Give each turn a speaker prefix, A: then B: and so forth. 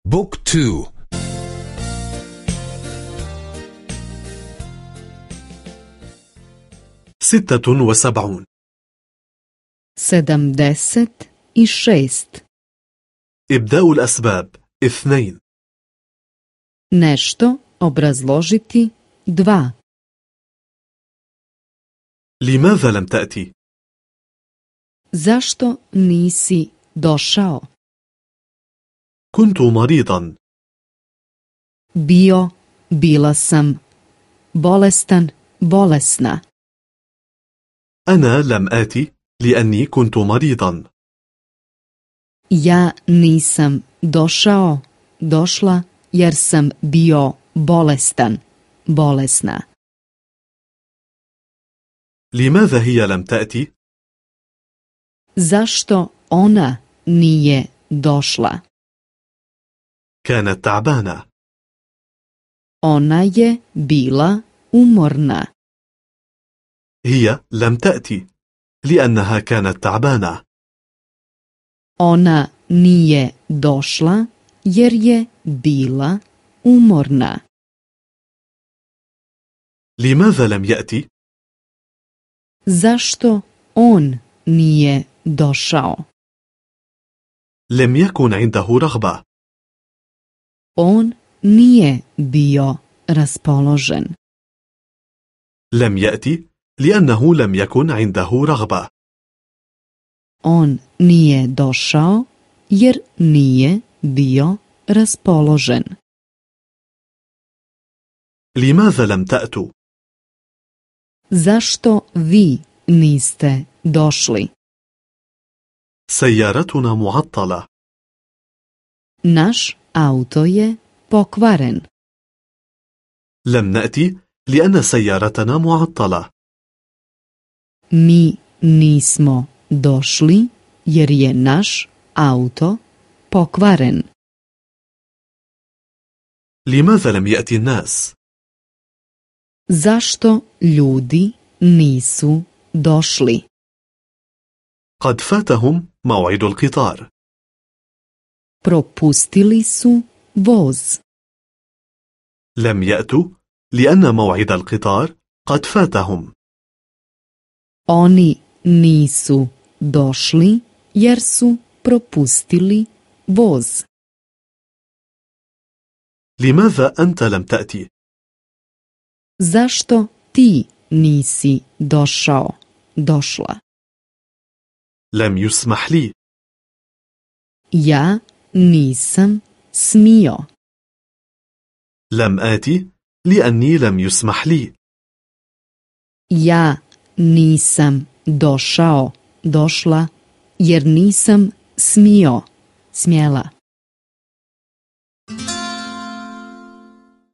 A: بوك تو.
B: 76.
C: 76.
B: إبداء الأسباب 2.
C: Nešto obrazložiti 2.
B: لماذا لم تأتي؟
C: Zašto nisi došao?
B: كنت مريضا.
C: Bila sam bolestan, bolesna.
B: أنا لم آتي لأني كنت مريضا.
C: Ja nisam došao, došla jer sam bio bolestan, bolesna.
B: لماذا هي لم تأتي؟
C: Zašto ona nije došla?
B: كانت تعبانة.
C: Ona je bila umorna.
B: هي لم تأتي لأنها كانت تعبانة.
C: Ona nije došla jer je bila umorna.
B: لماذا لم يأتي؟
C: Zašto on nije došao?
B: لم يكن عنده رغبة.
C: On nije bio raspoložen.
B: لم يأتي لأنه لم يكن عنده رغبة.
C: On nije došao jer nije bio raspoložen.
B: لماذا لم تأتوا؟
C: Zašto vi niste došli?
B: سيارتنا معطلة.
C: Naš auto je pokvaren.
B: لم نأتي لأن سيارتنا معطلة.
C: Mi nismo došli jer je naš auto pokvaren.
B: لماذا لم يأتي الناس؟
C: Zašto ljudi nisu došli?
B: قد فاتهم موعد القطار.
C: Propustili su voz.
B: لم يأتوا لأن موعد القطار قد فاتهم.
C: Oni nisu došli jer su propustili voz.
B: لماذا أنت لم تأتي؟
C: Zašto ti nisi došao, došla?
B: لم يسمح لي.
C: Ja nisam smio.
B: لم آتي لأني لم يسمح لي.
C: Ja nisam došao, došla jer nisam smio, smjela.